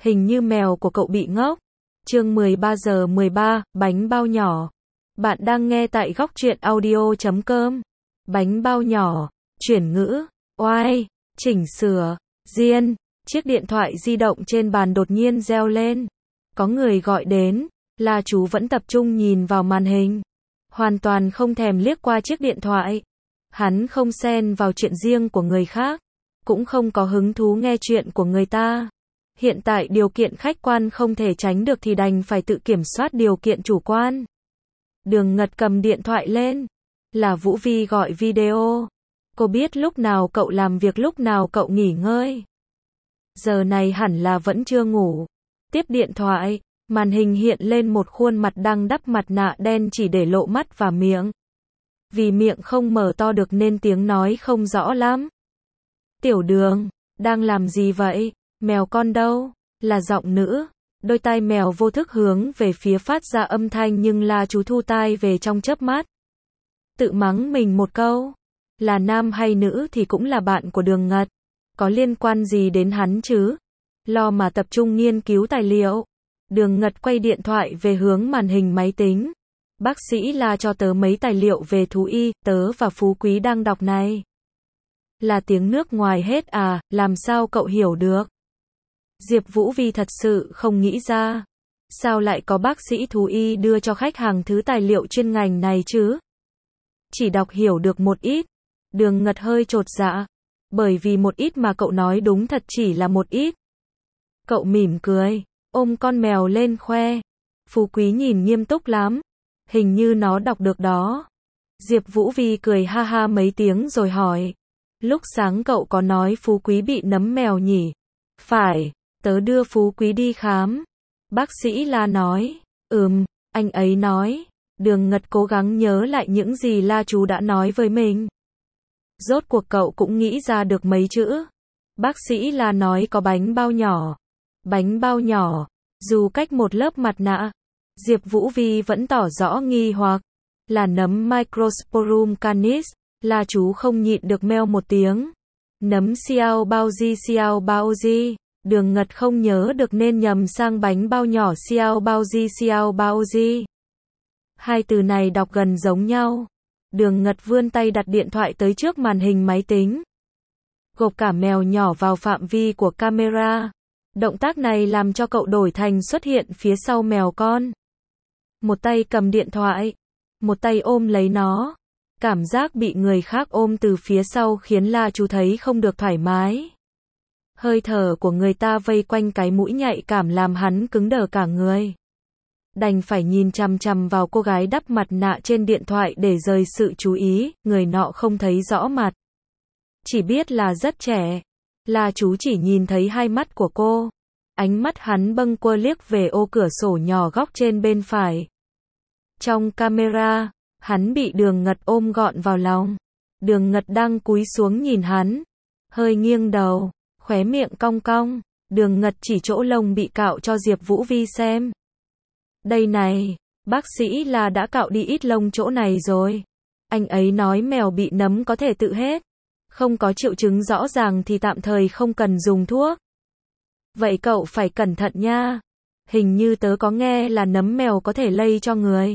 Hình như mèo của cậu bị ngốc. Chương 13:13, bánh bao nhỏ. Bạn đang nghe tại Góc Truyện Audio.com. Bánh bao nhỏ, chuyển ngữ, oai, chỉnh sửa, diên. Chiếc điện thoại di động trên bàn đột nhiên reo lên. Có người gọi đến, La Chú vẫn tập trung nhìn vào màn hình. Hoàn toàn không thèm liếc qua chiếc điện thoại. Hắn không xen vào chuyện riêng của người khác, cũng không có hứng thú nghe chuyện của người ta. Hiện tại điều kiện khách quan không thể tránh được thì đành phải tự kiểm soát điều kiện chủ quan. Đường Ngật cầm điện thoại lên. Là Vũ Vi gọi video. Cô biết lúc nào cậu làm việc lúc nào cậu nghỉ ngơi. Giờ này hẳn là vẫn chưa ngủ. Tiếp điện thoại, màn hình hiện lên một khuôn mặt đang đắp mặt nạ đen chỉ để lộ mắt và miệng. Vì miệng không mở to được nên tiếng nói không rõ lắm. Tiểu Đường, đang làm gì vậy? Mèo con đâu? Là giọng nữ. Đôi tai mèo vô thức hướng về phía phát ra âm thanh nhưng La Chú thu tai về trong chớp mắt. Tự mắng mình một câu. Là nam hay nữ thì cũng là bạn của Đường Ngật. Có liên quan gì đến hắn chứ? Lo mà tập trung nghiên cứu tài liệu. Đường Ngật quay điện thoại về hướng màn hình máy tính. Bác sĩ La cho tớ mấy tài liệu về thú y, tớ và Phú Quý đang đọc này. Là tiếng nước ngoài hết à, làm sao cậu hiểu được? Diệp Vũ Vi thật sự không nghĩ ra. Sao lại có bác sĩ thú y đưa cho khách hàng thứ tài liệu chuyên ngành này chứ? Chỉ đọc hiểu được một ít. Đường Ngật hơi chột dạ. Bởi vì một ít mà cậu nói đúng thật chỉ là một ít. Cậu mỉm cười, ôm con mèo lên khoe. Phú Quý nhìn nghiêm túc lắm. Hình như nó đọc được đó. Diệp Vũ Vi cười ha ha mấy tiếng rồi hỏi. Lúc sáng cậu có nói Phú Quý bị nấm mèo nhỉ? Phải, tớ đưa Phú Quý đi khám. Bác sĩ La nói. Anh ấy nói. Đường Ngật cố gắng nhớ lại những gì La Chú đã nói với mình. Rốt cuộc cậu cũng nghĩ ra được mấy chữ. Bác sĩ La nói có bánh bao nhỏ. Bánh bao nhỏ, dù cách một lớp mặt nạ. Diệp Vũ Vi vẫn tỏ rõ nghi hoặc. Là nấm Microsporum canis. La Chú không nhịn được meo một tiếng. Nấm Xiao Bao Di. Đường Ngật không nhớ được nên nhầm sang bánh bao nhỏ Xiao Bao Di. Hai từ này đọc gần giống nhau. Đường Ngật vươn tay đặt điện thoại tới trước màn hình máy tính. Gộp cả mèo nhỏ vào phạm vi của camera. Động tác này làm cho cậu đổi thành xuất hiện phía sau mèo con. Một tay cầm điện thoại, một tay ôm lấy nó. Cảm giác bị người khác ôm từ phía sau khiến La Chú thấy không được thoải mái. Hơi thở của người ta vây quanh cái mũi nhạy cảm làm hắn cứng đờ cả người. Đành phải nhìn chằm chằm vào cô gái đắp mặt nạ trên điện thoại để rời sự chú ý, người nọ không thấy rõ mặt. Chỉ biết là rất trẻ. La Chú chỉ nhìn thấy hai mắt của cô. Ánh mắt hắn bâng quơ liếc về ô cửa sổ nhỏ góc trên bên phải. Trong camera, hắn bị Đường Ngật ôm gọn vào lòng. Đường Ngật đang cúi xuống nhìn hắn. Hơi nghiêng đầu, khóe miệng cong cong. Đường Ngật chỉ chỗ lông bị cạo cho Diệp Vũ Vi xem. Đây này, bác sĩ là đã cạo đi ít lông chỗ này rồi. Anh ấy nói mèo bị nấm có thể tự hết. Không có triệu chứng rõ ràng thì tạm thời không cần dùng thuốc. Vậy cậu phải cẩn thận nha. Hình như tớ có nghe là nấm mèo có thể lây cho người.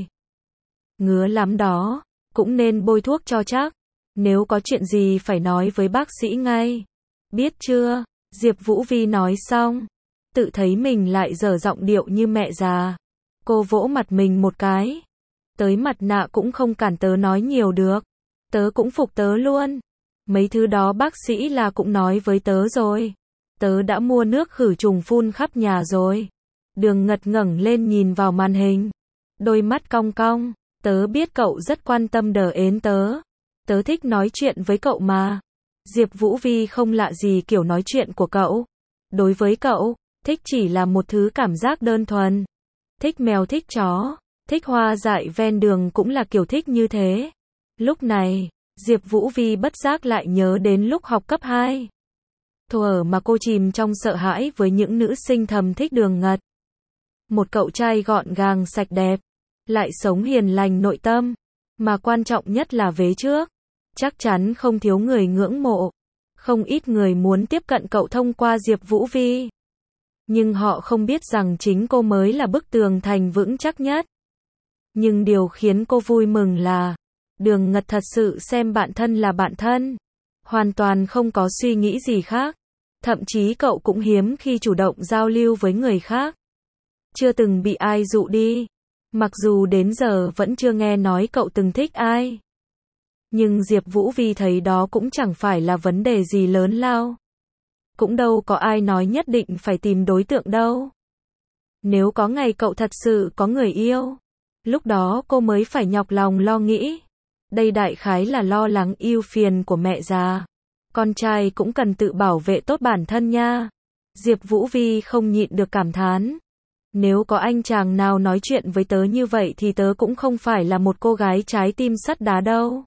Ngứa lắm đó, cũng nên bôi thuốc cho chắc. Nếu có chuyện gì phải nói với bác sĩ ngay. Biết chưa? Diệp Vũ Vi nói xong. Tự thấy mình lại dở giọng điệu như mẹ già. Cô vỗ mặt mình một cái. Tới mặt nạ cũng không cản tớ nói nhiều được. Tớ cũng phục tớ luôn. Mấy thứ đó bác sĩ là cũng nói với tớ rồi. Tớ đã mua nước khử trùng phun khắp nhà rồi. Đường Ngật ngẩng lên nhìn vào màn hình. Đôi mắt cong cong. Tớ biết cậu rất quan tâm đờ ến tớ. Tớ thích nói chuyện với cậu mà. Diệp Vũ Vi không lạ gì kiểu nói chuyện của cậu. Đối với cậu, thích chỉ là một thứ cảm giác đơn thuần. Thích mèo thích chó, thích hoa dại ven đường cũng là kiểu thích như thế. Lúc này, Diệp Vũ Vi bất giác lại nhớ đến lúc học cấp 2. Thuở mà cô chìm trong sợ hãi với những nữ sinh thầm thích Đường Ngật. Một cậu trai gọn gàng sạch đẹp, lại sống hiền lành nội tâm, mà quan trọng nhất là vế trước. Chắc chắn không thiếu người ngưỡng mộ. Không ít người muốn tiếp cận cậu thông qua Diệp Vũ Vi. Nhưng họ không biết rằng chính cô mới là bức tường thành vững chắc nhất. Nhưng điều khiến cô vui mừng là Đường Ngật thật sự xem bạn thân là bạn thân, hoàn toàn không có suy nghĩ gì khác. Thậm chí cậu cũng hiếm khi chủ động giao lưu với người khác. Chưa từng bị ai dụ đi. Mặc dù đến giờ vẫn chưa nghe nói cậu từng thích ai. Nhưng Diệp Vũ Vi thấy đó cũng chẳng phải là vấn đề gì lớn lao. Cũng đâu có ai nói nhất định phải tìm đối tượng đâu. Nếu có ngày cậu thật sự có người yêu, lúc đó cô mới phải nhọc lòng lo nghĩ. Đây đại khái là lo lắng ưu phiền của mẹ già. Con trai cũng cần tự bảo vệ tốt bản thân nha. Diệp Vũ Vi không nhịn được cảm thán. Nếu có anh chàng nào nói chuyện với tớ như vậy thì tớ cũng không phải là một cô gái trái tim sắt đá đâu.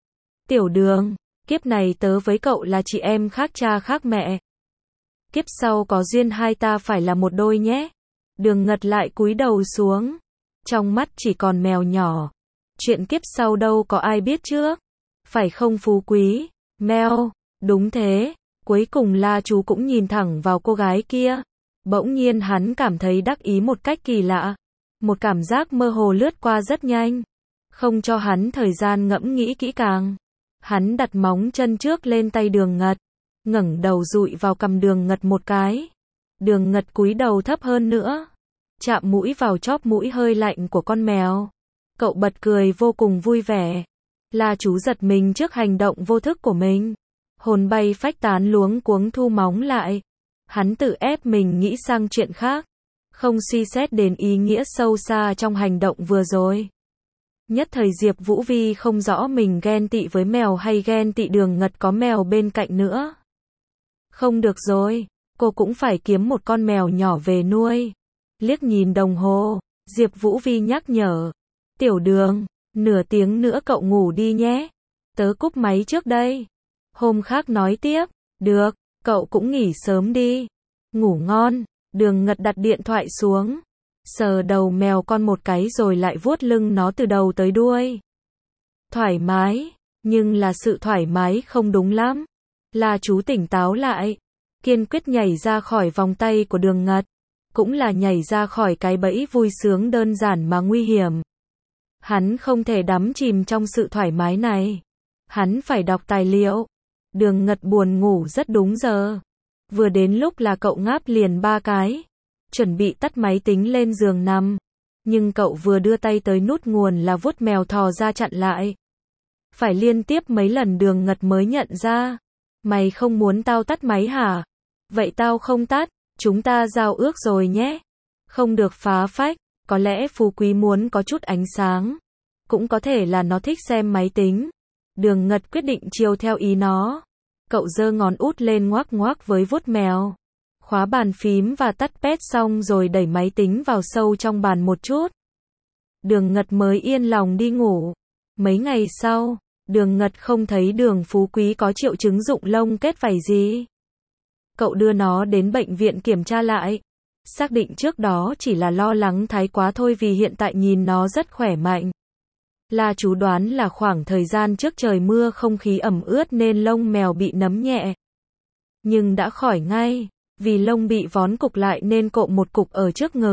Tiểu Đường, kiếp này tớ với cậu là chị em khác cha khác mẹ. Kiếp sau có duyên hai ta phải là một đôi nhé. Đường Ngật lại cúi đầu xuống. Trong mắt chỉ còn mèo nhỏ. Chuyện kiếp sau đâu có ai biết trước. Phải không Phú Quý? Mèo, đúng thế. Cuối cùng La Chú cũng nhìn thẳng vào cô gái kia. Bỗng nhiên hắn cảm thấy đắc ý một cách kỳ lạ. Một cảm giác mơ hồ lướt qua rất nhanh. Không cho hắn thời gian ngẫm nghĩ kỹ càng. Hắn đặt móng chân trước lên tay Đường Ngật. Ngẩng đầu dụi vào cằm Đường Ngật một cái. Đường Ngật cúi đầu thấp hơn nữa. Chạm mũi vào chóp mũi hơi lạnh của con mèo. Cậu bật cười vô cùng vui vẻ. La Chú giật mình trước hành động vô thức của mình. Hồn bay phách tán luống cuống thu móng lại. Hắn tự ép mình nghĩ sang chuyện khác. Không suy xét đến ý nghĩa sâu xa trong hành động vừa rồi. Nhất thời Diệp Vũ Vi không rõ mình ghen tị với mèo hay ghen tị Đường Ngật có mèo bên cạnh nữa. Không được rồi, cô cũng phải kiếm một con mèo nhỏ về nuôi. Liếc nhìn đồng hồ, Diệp Vũ Vi nhắc nhở. Tiểu Đường, nửa tiếng nữa cậu ngủ đi nhé. Tớ cúp máy trước đây. Hôm khác nói tiếp. Được, cậu cũng nghỉ sớm đi. Ngủ ngon. Đường Ngật đặt điện thoại xuống. Sờ đầu mèo con một cái rồi lại vuốt lưng nó từ đầu tới đuôi. Thoải mái, nhưng là sự thoải mái không đúng lắm. La Chú tỉnh táo lại. Kiên quyết nhảy ra khỏi vòng tay của Đường Ngật. Cũng là nhảy ra khỏi cái bẫy vui sướng đơn giản mà nguy hiểm. Hắn không thể đắm chìm trong sự thoải mái này. Hắn phải đọc tài liệu. Đường Ngật buồn ngủ rất đúng giờ. Vừa đến lúc là cậu ngáp liền 3 cái. Chuẩn bị tắt máy tính lên giường nằm. Nhưng cậu vừa đưa tay tới nút nguồn là vuốt mèo thò ra chặn lại. Phải liên tiếp mấy lần Đường Ngật mới nhận ra. Mày không muốn tao tắt máy hả? Vậy tao không tắt. Chúng ta giao ước rồi nhé. Không được phá phách. Có lẽ Phú Quý muốn có chút ánh sáng. Cũng có thể là nó thích xem máy tính. Đường Ngật quyết định chiều theo ý nó. Cậu giơ ngón út lên ngoác ngoác với vuốt mèo. Khóa bàn phím và tắt pad xong rồi đẩy máy tính vào sâu trong bàn một chút. Đường Ngật mới yên lòng đi ngủ. Mấy ngày sau, Đường Ngật không thấy Đường Phú Quý có triệu chứng rụng lông kết vảy gì. Cậu đưa nó đến bệnh viện kiểm tra lại. Xác định trước đó chỉ là lo lắng thái quá thôi vì hiện tại nhìn nó rất khỏe mạnh. La Chú đoán là khoảng thời gian trước trời mưa không khí ẩm ướt nên lông mèo bị nấm nhẹ. Nhưng đã khỏi ngay, vì lông bị vón cục lại nên cộm một cục ở trước ngực.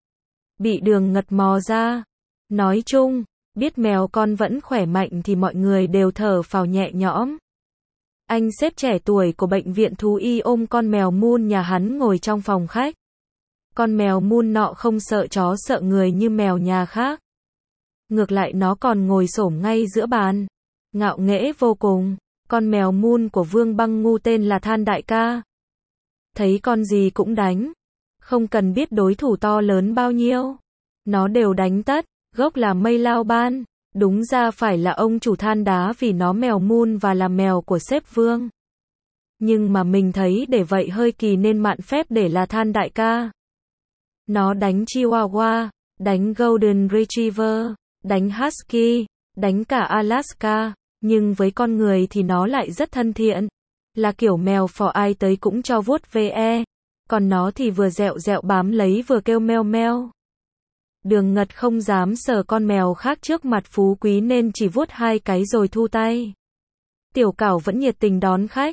Bị Đường Ngật mò ra. Nói chung, biết mèo con vẫn khỏe mạnh thì mọi người đều thở phào nhẹ nhõm. Anh sếp trẻ tuổi của bệnh viện thú y ôm con mèo Moon nhà hắn ngồi trong phòng khách. Con mèo Moon nọ không sợ chó sợ người như mèo nhà khác. Ngược lại nó còn ngồi xổm ngay giữa bàn. Ngạo nghễ vô cùng. Con mèo Moon của Vương Băng Ngu tên là Than Đại Ca. Thấy con gì cũng đánh. Không cần biết đối thủ to lớn bao nhiêu. Nó đều đánh tất. Gốc là Mây Lao Ban. Đúng ra phải là ông chủ than đá vì nó mèo Moon và là mèo của sếp Vương. Nhưng mà mình thấy để vậy hơi kỳ nên mạn phép để là Than Đại Ca. Nó đánh Chihuahua, đánh Golden Retriever, đánh Husky, đánh cả Alaska, nhưng với con người thì nó lại rất thân thiện. Là kiểu mèo phò ai tới cũng cho vuốt ve, còn nó thì vừa dẹo dẹo bám lấy vừa kêu meo meo. Đường Ngật không dám sờ con mèo khác trước mặt Phú Quý nên chỉ vuốt 2 cái rồi thu tay. Tiểu Cảo vẫn nhiệt tình đón khách.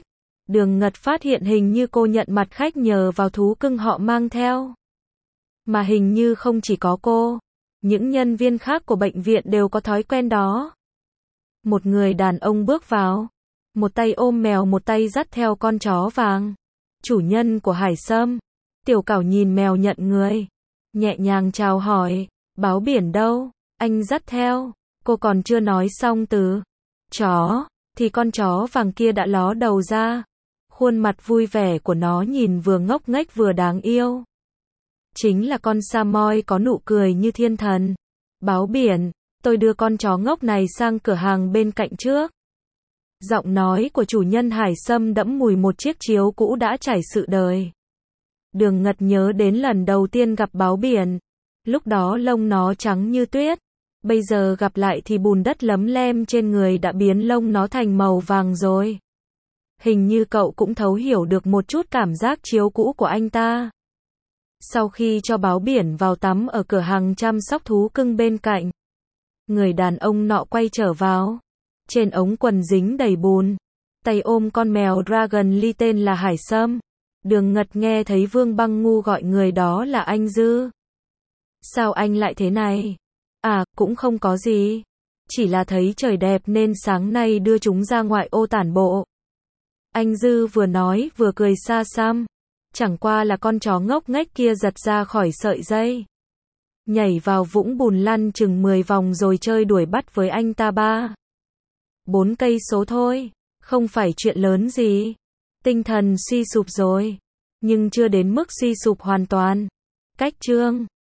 Đường Ngật phát hiện hình như cô nhận mặt khách nhờ vào thú cưng họ mang theo. Mà hình như không chỉ có cô, những nhân viên khác của bệnh viện đều có thói quen đó. Một người đàn ông bước vào, một tay ôm mèo, một tay dắt theo con chó vàng. Chủ nhân của Hải Sâm. Tiểu Cảo nhìn mèo nhận người, nhẹ nhàng chào hỏi, báo biển đâu, anh dắt theo. Cô còn chưa nói xong từ chó, thì con chó vàng kia đã ló đầu ra. Khuôn mặt vui vẻ của nó nhìn vừa ngốc nghếch vừa đáng yêu. Chính là con Samoy có nụ cười như thiên thần. Báo biển, tôi đưa con chó ngốc này sang cửa hàng bên cạnh trước. Giọng nói của chủ nhân Hải Sâm đẫm mùi một chiếc chiếu cũ đã trải sự đời. Đường Ngật nhớ đến lần đầu tiên gặp báo biển. Lúc đó lông nó trắng như tuyết. Bây giờ gặp lại thì bùn đất lấm lem trên người đã biến lông nó thành màu vàng rồi. Hình như cậu cũng thấu hiểu được một chút cảm giác chiếu cũ của anh ta. Sau khi cho báo biển vào tắm ở cửa hàng chăm sóc thú cưng bên cạnh, người đàn ông nọ quay trở vào. Trên ống quần dính đầy bùn, tay ôm con mèo Dragon Lee tên là Hải Sâm. Đường Ngật nghe thấy Vương Băng Ngu gọi người đó là anh Dư. Sao anh lại thế này? À, cũng không có gì. Chỉ là thấy trời đẹp nên sáng nay đưa chúng ra ngoại ô tản bộ. Anh Dư vừa nói vừa cười xa xăm. Chẳng qua là con chó ngốc nghếch kia giật ra khỏi sợi dây, nhảy vào vũng bùn lăn chừng 10 vòng rồi chơi đuổi bắt với anh ta 3-4 cây số thôi. Không phải chuyện lớn gì. Tinh thần suy sụp rồi, nhưng chưa đến mức suy sụp hoàn toàn. Cách chương